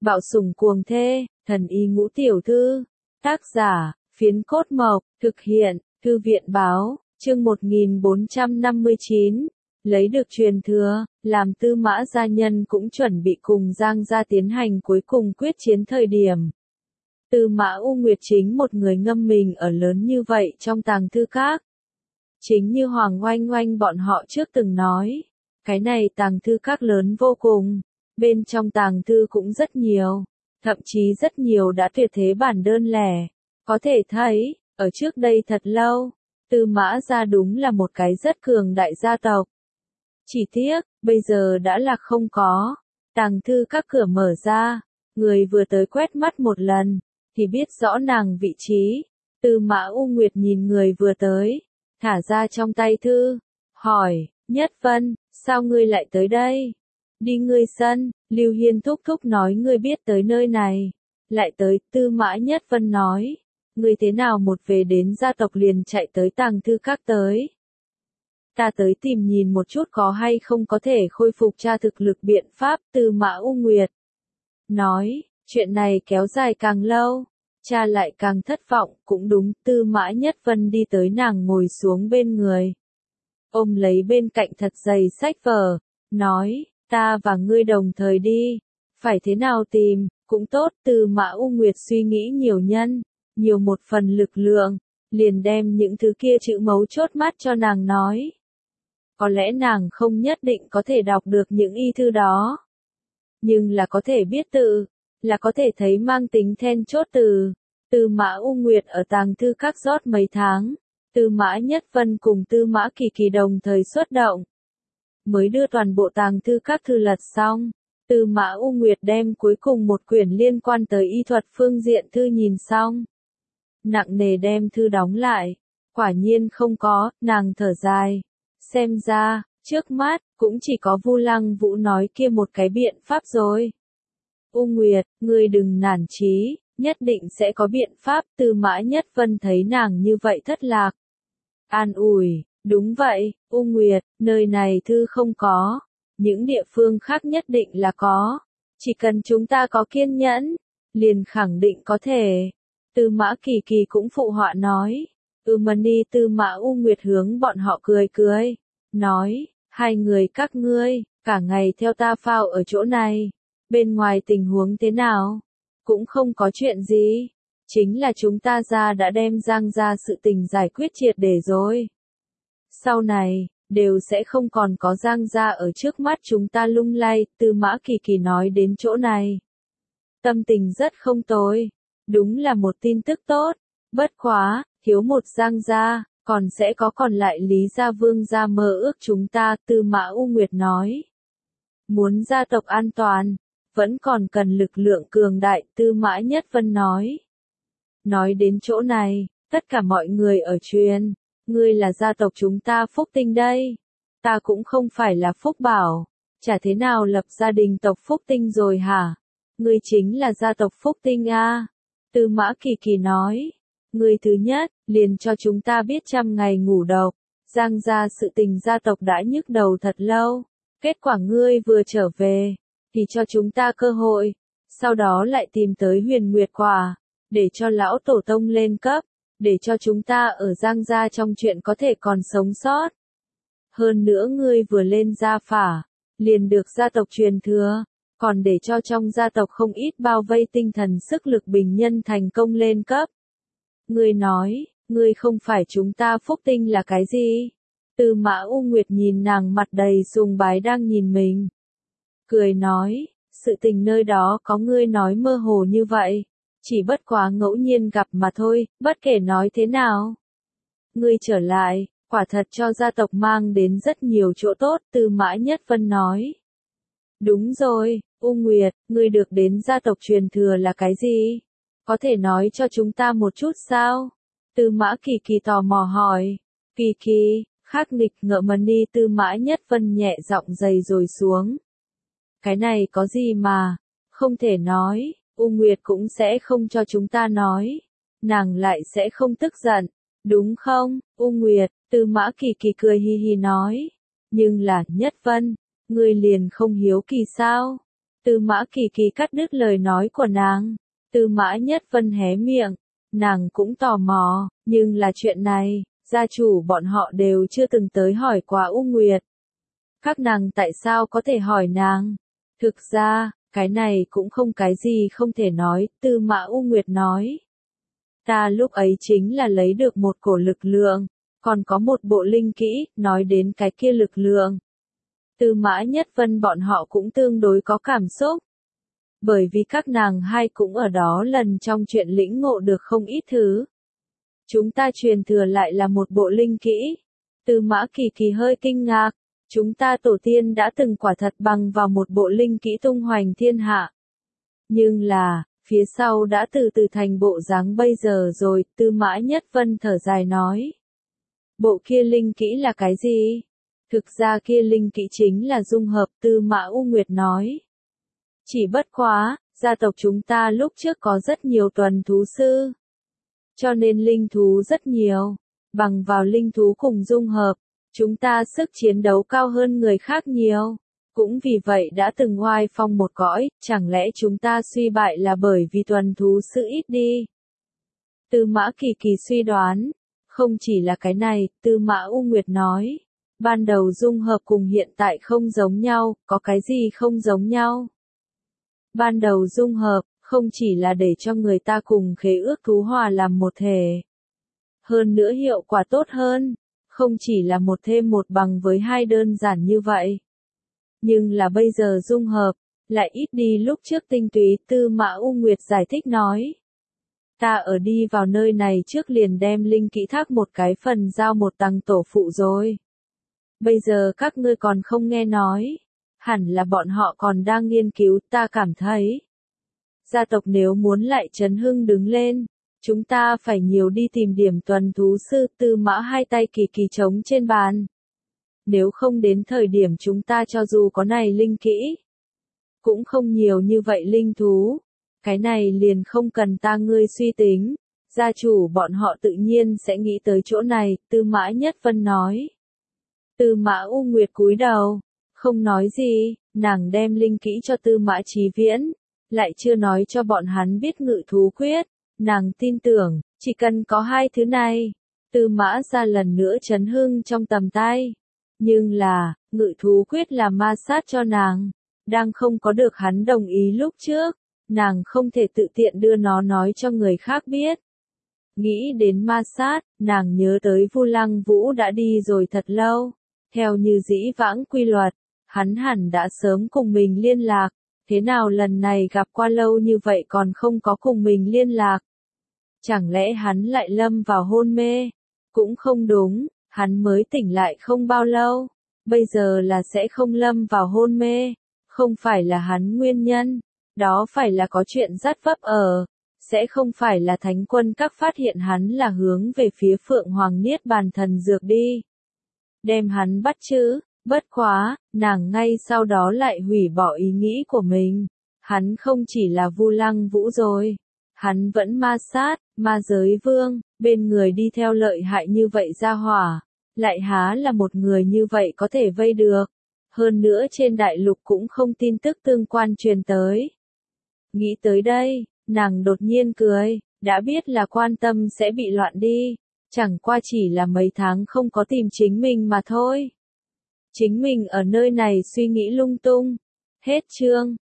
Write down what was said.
Bạo sủng cuồng thê, thần y ngũ tiểu thư. Tác giả, Phiến Cốt Mộc, thực hiện, Thư viện báo, chương 1459. Lấy được truyền thừa, làm Tư Mã gia nhân cũng chuẩn bị cùng Giang gia tiến hành cuối cùng quyết chiến thời điểm. Tư Mã U Nguyệt chính một người ngâm mình ở lớn như vậy trong tàng thư các. Chính như Hoàng Oanh Oanh bọn họ trước từng nói, cái này tàng thư các lớn vô cùng, bên trong tàng thư cũng rất nhiều, thậm chí rất nhiều đã tuyệt thế bản đơn lẻ. Có thể thấy, ở trước đây thật lâu, Tư Mã gia đúng là một cái rất cường đại gia tộc. Chỉ tiếc, bây giờ đã là không có, tàng thư các cửa mở ra, người vừa tới quét mắt một lần, thì biết rõ nàng vị trí. Tư Mã U Nguyệt nhìn người vừa tới, thả ra trong tay thư, hỏi, Nhất Vân, sao ngươi lại tới đây? Đi ngươi sân, Lưu Hiên thúc thúc nói ngươi biết tới nơi này, lại tới. Tư Mã Nhất Vân nói, ngươi thế nào một về đến gia tộc liền chạy tới tàng thư các tới? Ta tới tìm nhìn một chút có hay không có thể khôi phục tra thực lực biện pháp. Tư Mã U Nguyệt nói, chuyện này kéo dài càng lâu, cha lại càng thất vọng. Cũng đúng. Tư Mã Nhất Vân đi tới nàng ngồi xuống bên người, ôm lấy bên cạnh thật dày sách vở, nói, ta và ngươi đồng thời đi, phải thế nào tìm, cũng tốt. Tư Mã U Nguyệt suy nghĩ nhiều nhiều một phần lực lượng, liền đem những thứ kia chữ mấu chốt mắt cho nàng nói. Có lẽ nàng không nhất định có thể đọc được những y thư đó, nhưng là có thể biết tự, là có thể thấy mang tính then chốt từ. Tư Mã U Nguyệt ở tàng thư các rót mấy tháng, Tư Mã Nhất Vân cùng Tư Mã Kỳ Kỳ đồng thời xuất động, mới đưa toàn bộ tàng thư các thư lật xong. Tư Mã U Nguyệt đem cuối cùng một quyển liên quan tới y thuật phương diện thư nhìn xong, nặng nề đem thư đóng lại, quả nhiên không có. Nàng thở dài, xem ra, trước mắt, cũng chỉ có Vu Lăng Vũ nói kia một cái biện pháp rồi. U Nguyệt, ngươi đừng nản chí, nhất định sẽ có biện pháp. Tư Mã Nhất Vân thấy nàng như vậy thất lạc, an ủi, đúng vậy, U Nguyệt, nơi này thư không có, những địa phương khác nhất định là có, chỉ cần chúng ta có kiên nhẫn, liền khẳng định có thể. Tư Mã Kỳ Kỳ cũng phụ họa nói, Mani. Tư Mã U Nguyệt hướng bọn họ cười cười, nói, hai người các ngươi, cả ngày theo ta phao ở chỗ này, bên ngoài tình huống thế nào? Cũng không có chuyện gì, chính là chúng ta ra đã đem Giang gia sự tình giải quyết triệt để rồi. Sau này, đều sẽ không còn có Giang gia ở trước mắt chúng ta lung lay. Tư Mã Kỳ Kỳ nói đến chỗ này, tâm tình rất không tồi, đúng là một tin tức tốt, bất quá, thiếu một Giang gia, còn sẽ có còn lại Lý gia Vương gia mơ ước chúng ta. Tư Mã U Nguyệt nói, muốn gia tộc an toàn, vẫn còn cần lực lượng cường đại. Tư Mã Nhất Vân nói đến chỗ này, tất cả mọi người ở truyền, ngươi là gia tộc chúng ta Phúc Tinh đây, ta cũng không phải là Phúc Bảo, chả thế nào lập gia đình tộc Phúc Tinh rồi hả? Ngươi chính là gia tộc Phúc Tinh a. Tư Mã Kỳ Kỳ nói, ngươi thứ nhất, liền cho chúng ta biết 100 ngày ngủ độc, Giang gia sự tình gia tộc đã nhức đầu thật lâu, kết quả ngươi vừa trở về, thì cho chúng ta cơ hội, sau đó lại tìm tới Huyền Nguyệt Quả, để cho lão tổ tông lên cấp, để cho chúng ta ở Giang gia trong chuyện có thể còn sống sót. Hơn nữa ngươi vừa lên gia phả, liền được gia tộc truyền thừa, còn để cho trong gia tộc không ít bao vây tinh thần sức lực bình nhân thành công lên cấp. Ngươi nói, ngươi không phải chúng ta Phúc Tinh là cái gì? Tư Mã U Nguyệt nhìn nàng mặt đầy sùng bái đang nhìn mình, cười nói, sự tình nơi đó có ngươi nói mơ hồ như vậy, chỉ bất quá ngẫu nhiên gặp mà thôi. Bất kể nói thế nào, ngươi trở lại, quả thật cho gia tộc mang đến rất nhiều chỗ tốt. Tư Mã Nhất Vân nói, đúng rồi, U Nguyệt, ngươi được đến gia tộc truyền thừa là cái gì? Có thể nói cho chúng ta một chút sao? Tư Mã Kỳ Kỳ tò mò hỏi. Kỳ Kỳ, khắc nghịch ngợ Mani. Tư Mã Nhất Vân nhẹ giọng dày rồi xuống. Cái này có gì mà, không thể nói, U Nguyệt cũng sẽ không cho chúng ta nói, nàng lại sẽ không tức giận, đúng không, U Nguyệt? Tư Mã Kỳ Kỳ cười hi hi nói, nhưng là, Nhất Vân, ngươi liền không hiếu kỳ sao? Tư Mã Kỳ Kỳ cắt đứt lời nói của nàng. Tư Mã Nhất Vân hé miệng, nàng cũng tò mò, nhưng là chuyện này, gia chủ bọn họ đều chưa từng tới hỏi qua U Nguyệt. Các nàng tại sao có thể hỏi nàng? Thực ra, cái này cũng không cái gì không thể nói, Tư Mã U Nguyệt nói. Ta lúc ấy chính là lấy được một cổ lực lượng, còn có một bộ linh kỹ, nói đến cái kia lực lượng. Tư Mã Nhất Vân bọn họ cũng tương đối có cảm xúc. Bởi vì các nàng hai cũng ở đó lần trong chuyện lĩnh ngộ được không ít thứ. Chúng ta truyền thừa lại là một bộ linh kỹ. Tư Mã Kỳ Kỳ hơi kinh ngạc. Chúng ta tổ tiên đã từng quả thật bằng vào một bộ linh kỹ tung hoành thiên hạ. Nhưng là, phía sau đã từ từ thành bộ dáng bây giờ rồi, Tư Mã Nhất Vân thở dài nói. Bộ kia linh kỹ là cái gì? Thực ra kia linh kỹ chính là dung hợp, Tư Mã U Nguyệt nói. Chỉ bất quá, gia tộc chúng ta lúc trước có rất nhiều tuần thú sư. Cho nên linh thú rất nhiều. Bằng vào linh thú cùng dung hợp, chúng ta sức chiến đấu cao hơn người khác nhiều. Cũng vì vậy đã từng oai phong một cõi, chẳng lẽ chúng ta suy bại là bởi vì tuần thú sư ít đi? Tư Mã Kỳ Kỳ suy đoán. Không chỉ là cái này, Tư Mã U Nguyệt nói. Ban đầu dung hợp cùng hiện tại không giống nhau, có cái gì không giống nhau? Ban đầu dung hợp, không chỉ là để cho người ta cùng khế ước thú hòa làm một thể. Hơn nữa hiệu quả tốt hơn, không chỉ là một thêm một bằng với hai đơn giản như vậy. Nhưng là bây giờ dung hợp, lại ít đi lúc trước tinh túy, Tư Mã U Nguyệt giải thích nói. Ta ở đi vào nơi này trước liền đem linh kỹ thác một cái phần giao một tầng tổ phụ rồi. Bây giờ các ngươi còn không nghe nói. Hẳn là bọn họ còn đang nghiên cứu, ta cảm thấy. Gia tộc nếu muốn lại chấn hưng đứng lên, chúng ta phải nhiều đi tìm điểm tuần thú sư. Tư Mã hai tay kỳ kỳ trống trên bàn. Nếu không đến thời điểm chúng ta cho dù có này linh kỹ, cũng không nhiều như vậy linh thú. Cái này liền không cần ta ngươi suy tính. Gia chủ bọn họ tự nhiên sẽ nghĩ tới chỗ này, Tư Mã Nhất Vân nói. Tư Mã U Nguyệt cúi đầu, không nói gì, nàng đem linh kỹ cho Tư Mã Chí Viễn, lại chưa nói cho bọn hắn biết ngự thú quyết. Nàng tin tưởng, chỉ cần có hai thứ này, Tư Mã ra lần nữa chấn hưng trong tầm tay. Nhưng là, ngự thú quyết là ma sát cho nàng, đang không có được hắn đồng ý lúc trước, nàng không thể tự tiện đưa nó nói cho người khác biết. Nghĩ đến ma sát, nàng nhớ tới Vu Lăng Vũ đã đi rồi thật lâu. Theo như dĩ vãng quy luật, hắn hẳn đã sớm cùng mình liên lạc. Thế nào lần này gặp qua lâu như vậy còn không có cùng mình liên lạc? Chẳng lẽ hắn lại lâm vào hôn mê? Cũng không đúng, hắn mới tỉnh lại không bao lâu. Bây giờ là sẽ không lâm vào hôn mê. Không phải là hắn nguyên nhân. Đó phải là có chuyện dắt vấp ở. Sẽ không phải là thánh quân các phát hiện hắn là hướng về phía Phượng Hoàng Niết Bàn thần dược đi. Đem hắn bắt chứ, bất quá, nàng ngay sau đó lại hủy bỏ ý nghĩ của mình. Hắn không chỉ là Vu Lăng Vũ rồi. Hắn vẫn ma sát, ma giới vương, bên người đi theo lợi hại như vậy ra hỏa. Lại há là một người như vậy có thể vây được. Hơn nữa trên đại lục cũng không tin tức tương quan truyền tới. Nghĩ tới đây, nàng đột nhiên cười, đã biết là quan tâm sẽ bị loạn đi. Chẳng qua chỉ là mấy tháng không có tìm chính mình mà thôi. Chính mình ở nơi này suy nghĩ lung tung. Hết chương.